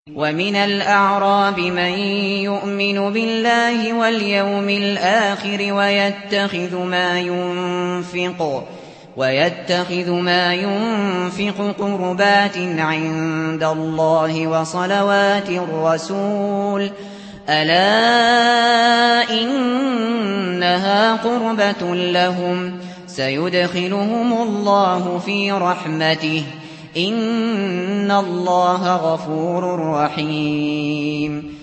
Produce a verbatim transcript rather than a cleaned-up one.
وَمِنَ الْأَعْرَابِ مَن يُؤْمِنُ بِاللَّهِ وَالْيَوْمِ الْآخِرِ وَيَتَّخِذُ مَا يُنفِقُ قُرُبَاتٍ عِندَ اللَّهِ وَصَلَوَاتِ الرَّسُولِ ۚ أَلَا إِنَّهَا قُرْبَةٌ لَّهُمْ ۚ سَيُدْخِلُهُمُ اللَّهُ فِي رَحْمَتِهِ ۗ إِنَّ اللَّهَ غَفُورٌ رَّحِيمٌ